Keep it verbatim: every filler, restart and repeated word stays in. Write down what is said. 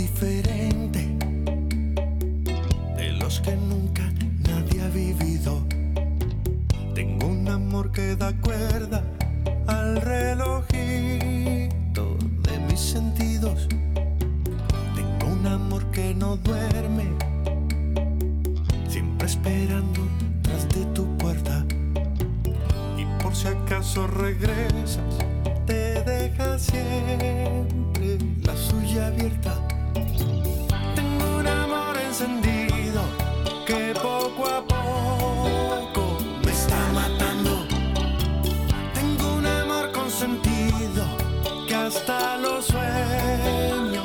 diferente de los que nunca nadie ha vivido. Tengo un amor que da cuerda al relojito de mis sentidos. Tengo un amor que no duerme, siempre esperando tras de tu puerta. Y por si acaso regresas, te deja siempre la suya abierta. Tengo un amor encendido que poco a poco me está matando. Tengo un amor consentido que hasta lo sueño